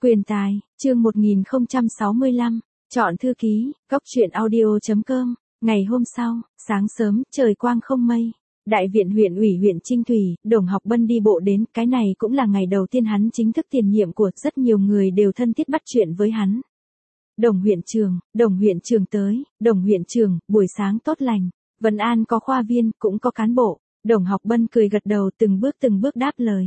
Quyền tài, chương 1065, chọn thư ký, góc truyện audio.com. Ngày hôm sau, sáng sớm, trời quang không mây. Đại viện huyện ủy huyện Trinh Thủy, Đồng Học Bân đi bộ đến, cái này cũng là ngày đầu tiên hắn chính thức tiền nhiệm của, rất nhiều người đều thân thiết bắt chuyện với hắn. Đồng huyện trưởng tới, Đồng huyện trưởng, buổi sáng tốt lành. Vân An có khoa viên, cũng có cán bộ. Đồng Học Bân cười gật đầu từng bước đáp lời.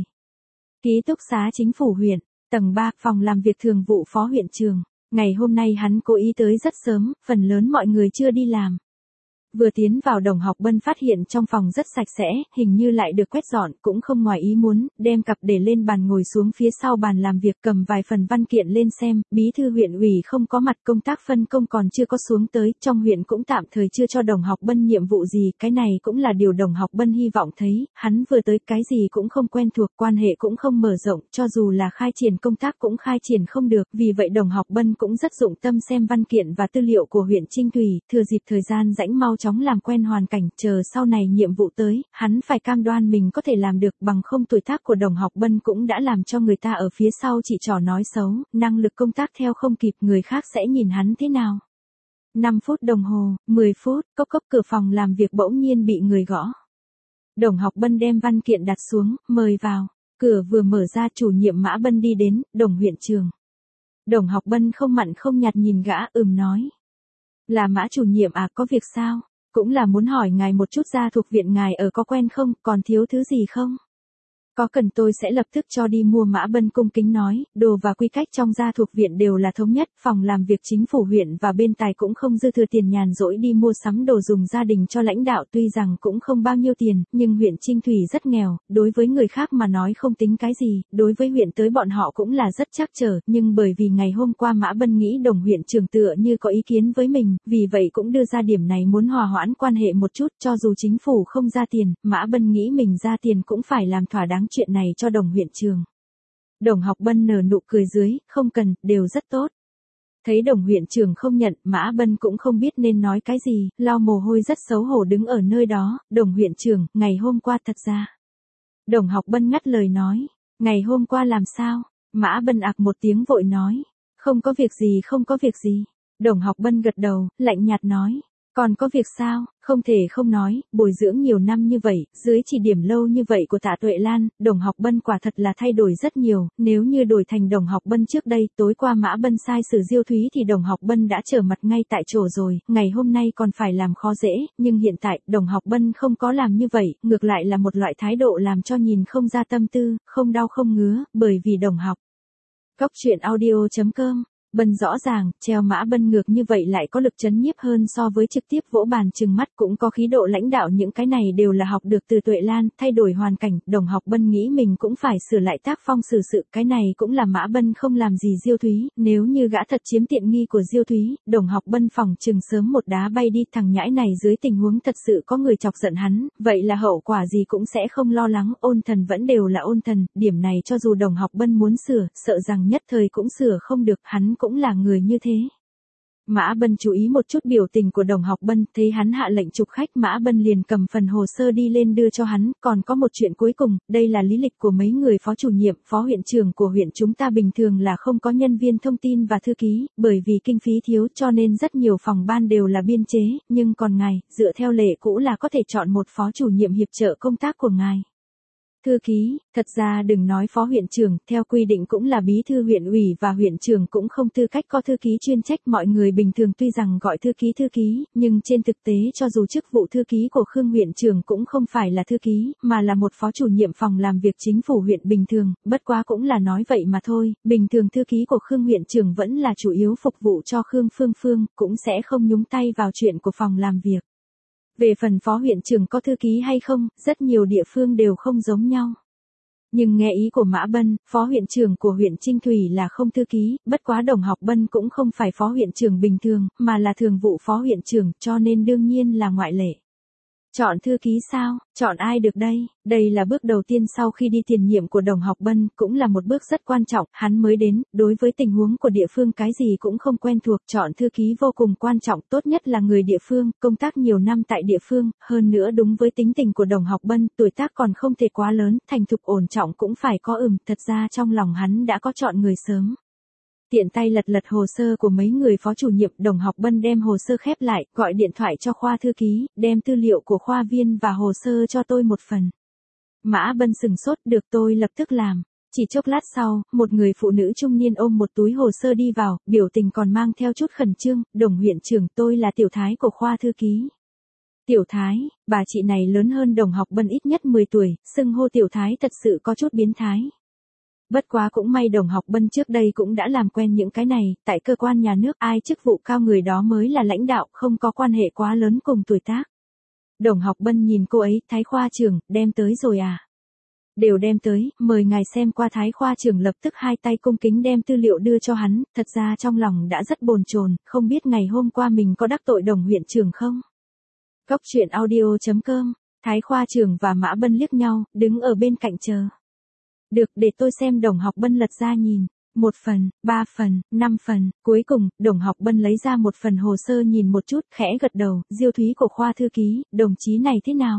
Ký túc xá chính phủ huyện, tầng 3, phòng làm việc thường vụ phó huyện trưởng. Ngày hôm nay hắn cố ý tới rất sớm, phần lớn mọi người chưa đi làm. Vừa tiến vào Đồng Học Bân phát hiện trong phòng rất sạch sẽ, hình như lại được quét dọn, cũng không ngoài ý muốn, đem cặp để lên bàn ngồi xuống phía sau bàn làm việc cầm vài phần văn kiện lên xem, bí thư huyện ủy không có mặt, công tác phân công còn chưa có xuống tới, trong huyện cũng tạm thời chưa cho Đồng Học Bân nhiệm vụ gì, cái này cũng là điều Đồng Học Bân hy vọng thấy, hắn vừa tới cái gì cũng không quen thuộc, quan hệ cũng không mở rộng, cho dù là khai triển công tác cũng khai triển không được, vì vậy Đồng Học Bân cũng rất dụng tâm xem văn kiện và tư liệu của huyện Trinh Thủy, thừa dịp thời gian rãnh mau chóng làm quen hoàn cảnh, chờ sau này nhiệm vụ tới, hắn phải cam đoan mình có thể làm được, bằng không tuổi tác của Đồng Học Bân cũng đã làm cho người ta ở phía sau chỉ trỏ nói xấu, năng lực công tác theo không kịp, người khác sẽ nhìn hắn thế nào. 5 phút đồng hồ, 10 phút, cốc cửa phòng làm việc bỗng nhiên bị người gõ. Đồng Học Bân đem văn kiện đặt xuống, mời vào, cửa vừa mở ra chủ nhiệm Mã Bân đi đến, Đồng huyện trưởng. Đồng Học Bân không mặn không nhạt nhìn gã, nói. Là Mã chủ nhiệm à, có việc sao? Cũng là muốn hỏi ngài một chút, gia thuộc viện ngài ở có quen không, còn thiếu thứ gì không? Có cần tôi sẽ lập tức cho đi mua. Mã Bân cung kính nói, đồ và quy cách trong gia thuộc viện đều là thống nhất, phòng làm việc chính phủ huyện và bên tài cũng không dư thừa tiền nhàn rỗi đi mua sắm đồ dùng gia đình cho lãnh đạo, tuy rằng cũng không bao nhiêu tiền, nhưng huyện Trinh Thủy rất nghèo, đối với người khác mà nói không tính cái gì, đối với huyện tới bọn họ cũng là rất trắc trở, nhưng bởi vì ngày hôm qua Mã Bân nghĩ Đồng huyện trưởng tựa như có ý kiến với mình, vì vậy cũng đưa ra điểm này muốn hòa hoãn quan hệ một chút, cho dù chính phủ không ra tiền, Mã Bân nghĩ mình ra tiền cũng phải làm thỏa đáng chuyện này cho Đồng huyện trưởng. Đồng Học Bân nở nụ cười dưới, không cần, đều rất tốt. Thấy Đồng huyện trưởng không nhận, Mã Bân cũng không biết nên nói cái gì, lau mồ hôi rất xấu hổ đứng ở nơi đó, Đồng huyện trưởng, ngày hôm qua thật ra. Đồng Học Bân ngắt lời nói, ngày hôm qua làm sao? Mã Bân ạc một tiếng vội nói, không có việc gì. Đồng Học Bân gật đầu, lạnh nhạt nói, còn có việc sao, không thể không nói, bồi dưỡng nhiều năm như vậy, dưới chỉ điểm lâu như vậy của Tạ Tuệ Lan, Đồng Học Bân quả thật là thay đổi rất nhiều, nếu như đổi thành Đồng Học Bân trước đây, tối qua Mã Bân sai sử Diêu Thúy thì Đồng Học Bân đã trở mặt ngay tại chỗ rồi, ngày hôm nay còn phải làm khó dễ, nhưng hiện tại, Đồng Học Bân không có làm như vậy, ngược lại là một loại thái độ làm cho nhìn không ra tâm tư, không đau không ngứa, bởi vì Đồng Học. Góc truyện audio.com. Bân rõ ràng, treo Mã Bân ngược như vậy lại có lực chấn nhiếp hơn so với trực tiếp vỗ bàn trừng mắt, cũng có khí độ lãnh đạo, những cái này đều là học được từ Tuệ Lan, thay đổi hoàn cảnh, Đồng Học Bân nghĩ mình cũng phải sửa lại tác phong xử sự, cái này cũng là Mã Bân không làm gì Diêu Thúy, nếu như gã thật chiếm tiện nghi của Diêu Thúy, Đồng Học Bân phòng trừng sớm một đá bay đi, thằng nhãi này dưới tình huống thật sự có người chọc giận hắn, vậy là hậu quả gì cũng sẽ không lo lắng, ôn thần vẫn đều là ôn thần, điểm này cho dù Đồng Học Bân muốn sửa, sợ rằng nhất thời cũng sửa không được, hắn cũng là người như thế. Mã Bân chú ý một chút biểu tình của Đồng Học Bân, thấy hắn hạ lệnh chụp khách, Mã Bân liền cầm phần hồ sơ đi lên đưa cho hắn, còn có một chuyện cuối cùng, đây là lý lịch của mấy người phó chủ nhiệm, phó huyện trưởng của huyện chúng ta bình thường là không có nhân viên thông tin và thư ký, bởi vì kinh phí thiếu cho nên rất nhiều phòng ban đều là biên chế, nhưng còn ngài, dựa theo lệ cũ là có thể chọn một phó chủ nhiệm hiệp trợ công tác của ngài. Thư ký, thật ra đừng nói phó huyện trưởng, theo quy định cũng là bí thư huyện ủy và huyện trưởng cũng không tư cách có thư ký chuyên trách, mọi người bình thường tuy rằng gọi thư ký, nhưng trên thực tế cho dù chức vụ thư ký của Khương huyện trưởng cũng không phải là thư ký, mà là một phó chủ nhiệm phòng làm việc chính phủ huyện bình thường, bất quá cũng là nói vậy mà thôi, bình thường thư ký của Khương huyện trưởng vẫn là chủ yếu phục vụ cho Khương Phương, cũng sẽ không nhúng tay vào chuyện của phòng làm việc. Về phần phó huyện trưởng có thư ký hay không, rất nhiều địa phương đều không giống nhau. Nhưng nghe ý của Mã Bân, phó huyện trưởng của huyện Trinh Thủy là không thư ký, bất quá Đồng Học Bân cũng không phải phó huyện trưởng bình thường, mà là thường vụ phó huyện trưởng, cho nên đương nhiên là ngoại lệ. Chọn thư ký sao? Chọn ai được đây? Đây là bước đầu tiên sau khi đi tiền nhiệm của Đồng Học Bân, cũng là một bước rất quan trọng, hắn mới đến, đối với tình huống của địa phương cái gì cũng không quen thuộc, chọn thư ký vô cùng quan trọng, tốt nhất là người địa phương, công tác nhiều năm tại địa phương, hơn nữa đúng với tính tình của Đồng Học Bân, tuổi tác còn không thể quá lớn, thành thục ổn trọng cũng phải có thật ra trong lòng hắn đã có chọn người sớm. Tiện tay lật lật hồ sơ của mấy người phó chủ nhiệm, Đồng Học Bân đem hồ sơ khép lại, gọi điện thoại cho khoa thư ký, đem tư liệu của khoa viên và hồ sơ cho tôi một phần. Mã Bân sừng sốt, được tôi lập tức làm. Chỉ chốc lát sau, một người phụ nữ trung niên ôm một túi hồ sơ đi vào, biểu tình còn mang theo chút khẩn trương, Đồng huyện trưởng, tôi là Tiểu Thái của khoa thư ký. Tiểu Thái, bà chị này lớn hơn Đồng Học Bân ít nhất 10 tuổi, xưng hô Tiểu Thái thật sự có chút biến thái. Bất quá cũng may Đồng Học Bân trước đây cũng đã làm quen những cái này, tại cơ quan nhà nước ai chức vụ cao người đó mới là lãnh đạo, không có quan hệ quá lớn cùng tuổi tác. Đồng Học Bân nhìn cô ấy, Thái khoa trưởng, đem tới rồi à? Đều đem tới, mời ngài xem qua. Thái khoa trưởng lập tức hai tay cung kính đem tư liệu đưa cho hắn, thật ra trong lòng đã rất bồn chồn, không biết ngày hôm qua mình có đắc tội Đồng huyện trưởng không? Cốc truyện audio.com, Thái khoa trưởng và Mã Bân liếc nhau, đứng ở bên cạnh chờ. Được, để tôi xem. Đồng Học Bân lật ra nhìn. 1 phần, 3 phần, 5 phần, cuối cùng, Đồng Học Bân lấy ra một phần hồ sơ nhìn một chút, khẽ gật đầu, Diêu Thúy của khoa thư ký, đồng chí này thế nào?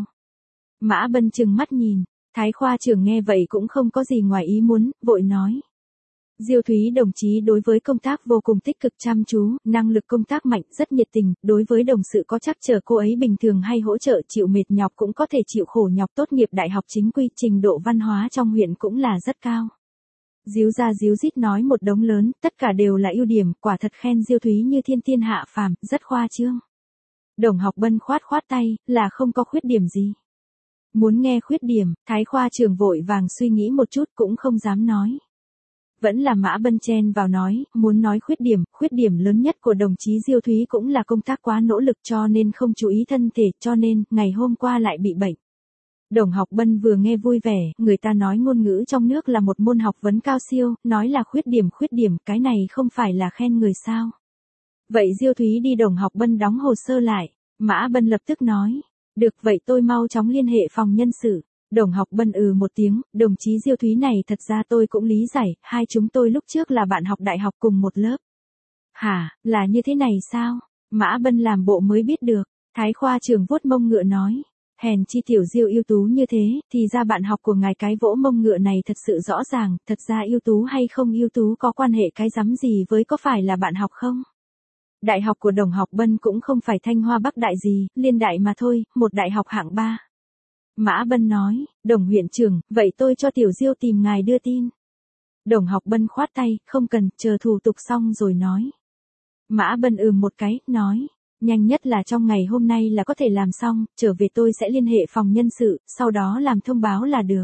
Mã Bân trừng mắt nhìn, Thái khoa trưởng nghe vậy cũng không có gì ngoài ý muốn, vội nói. Diêu Thúy đồng chí đối với công tác vô cùng tích cực chăm chú, năng lực công tác mạnh, rất nhiệt tình, đối với đồng sự có trắc trở cô ấy bình thường hay hỗ trợ, chịu mệt nhọc cũng có thể chịu khổ nhọc, tốt nghiệp đại học chính quy, trình độ văn hóa trong huyện cũng là rất cao. Díu ra díu dít nói một đống lớn, tất cả đều là ưu điểm, quả thật khen Diêu Thúy như thiên tiên hạ phàm, rất khoa trương. Đồng Học Bân khoát khoát tay, là không có khuyết điểm gì. Muốn nghe khuyết điểm, Thái khoa trưởng vội vàng suy nghĩ một chút cũng không dám nói. Vẫn là Mã Bân chen vào nói, muốn nói khuyết điểm lớn nhất của đồng chí Diêu Thúy cũng là công tác quá nỗ lực cho nên không chú ý thân thể, cho nên, ngày hôm qua lại bị bệnh. Đồng Học Bân vừa nghe vui vẻ, người ta nói ngôn ngữ trong nước là một môn học vấn cao siêu, nói là khuyết điểm, cái này không phải là khen người sao. Vậy Diêu Thúy đi. Đồng Học Bân đóng hồ sơ lại, Mã Bân lập tức nói, được vậy tôi mau chóng liên hệ phòng nhân sự. Đồng Học Bân một tiếng, đồng chí Diêu Thúy này thật ra tôi cũng lý giải, hai chúng tôi lúc trước là bạn học đại học cùng một lớp. Hả, là như thế này sao? Mã Bân làm bộ mới biết được, Thái khoa trưởng vuốt mông ngựa nói. Hèn chi Tiểu Diêu ưu tú như thế, thì ra bạn học của ngài cái vỗ mông ngựa này thật sự rõ ràng, thật ra ưu tú hay không ưu tú có quan hệ cái rắm gì với có phải là bạn học không? Đại học của Đồng Học Bân cũng không phải Thanh Hoa Bắc Đại gì, Liên Đại mà thôi, một đại học hạng 3. Mã Bân nói, Đồng huyện trưởng, vậy tôi cho Tiểu Diêu tìm ngài đưa tin. Đồng Học Bân khoát tay, không cần, chờ thủ tục xong rồi nói. Mã Bân một cái, nói, nhanh nhất là trong ngày hôm nay là có thể làm xong, trở về tôi sẽ liên hệ phòng nhân sự, sau đó làm thông báo là được.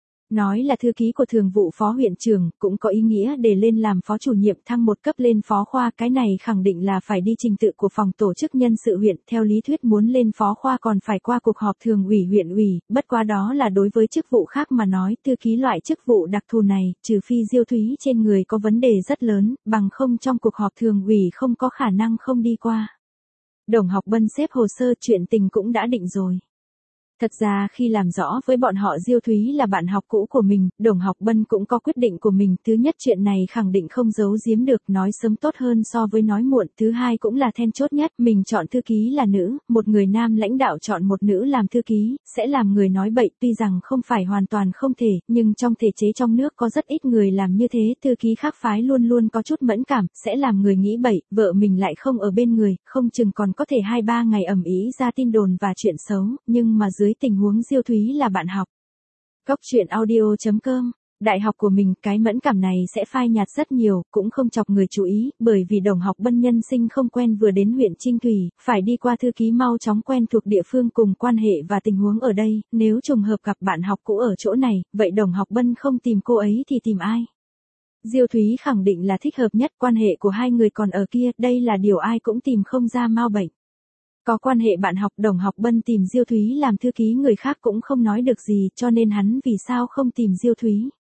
Nói là thư ký của thường vụ phó huyện trưởng, cũng có ý nghĩa để lên làm phó chủ nhiệm thăng một cấp lên phó khoa, cái này khẳng định là phải đi trình tự của phòng tổ chức nhân sự huyện, theo lý thuyết muốn lên phó khoa còn phải qua cuộc họp thường ủy huyện ủy, bất quá đó là đối với chức vụ khác mà nói, thư ký loại chức vụ đặc thù này, trừ phi Diêu Thúy trên người có vấn đề rất lớn, bằng không trong cuộc họp thường ủy không có khả năng không đi qua. Đồng Học Bân xếp hồ sơ, chuyện tình cũng đã định rồi. Thật ra khi làm rõ với bọn họ Diêu Thúy là bạn học cũ của mình, Đồng Học Bân cũng có quyết định của mình. Thứ nhất, chuyện này khẳng định không giấu giếm được, nói sớm tốt hơn so với nói muộn. Thứ hai cũng là then chốt nhất, mình chọn thư ký là nữ, một người nam lãnh đạo chọn một nữ làm thư ký, sẽ làm người nói bậy. Tuy rằng không phải hoàn toàn không thể, nhưng trong thể chế trong nước có rất ít người làm như thế. Thư ký khác phái luôn luôn có chút mẫn cảm, sẽ làm người nghĩ bậy, vợ mình lại không ở bên người, không chừng còn có thể 2-3 ngày ầm ĩ ra tin đồn và chuyện xấu, nhưng mà dưới tình huống Diêu Thúy là bạn học. Cốc truyện audio.com, đại học của mình, cái mẫn cảm này sẽ phai nhạt rất nhiều, cũng không chọc người chú ý, bởi vì Đồng Học Bân nhân sinh không quen, vừa đến huyện Trinh Thủy, phải đi qua thư ký mau chóng quen thuộc địa phương cùng quan hệ và tình huống ở đây, nếu trùng hợp gặp bạn học cũ ở chỗ này, vậy Đồng Học Bân không tìm cô ấy thì tìm ai? Diêu Thúy khẳng định là thích hợp nhất, quan hệ của hai người còn ở kia, đây là điều ai cũng tìm không ra mau bệnh. Có quan hệ bạn học, Đồng Học Bân tìm Diêu Thúy làm thư ký người khác cũng không nói được gì, cho nên hắn vì sao không tìm Diêu Thúy.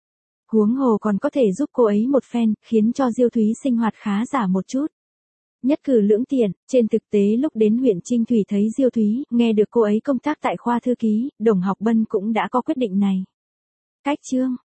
Huống hồ còn có thể giúp cô ấy một phen, khiến cho Diêu Thúy sinh hoạt khá giả một chút. Nhất cử lưỡng tiện, trên thực tế lúc đến huyện Trinh Thủy thấy Diêu Thúy, nghe được cô ấy công tác tại khoa thư ký, Đồng Học Bân cũng đã có quyết định này. Cách chương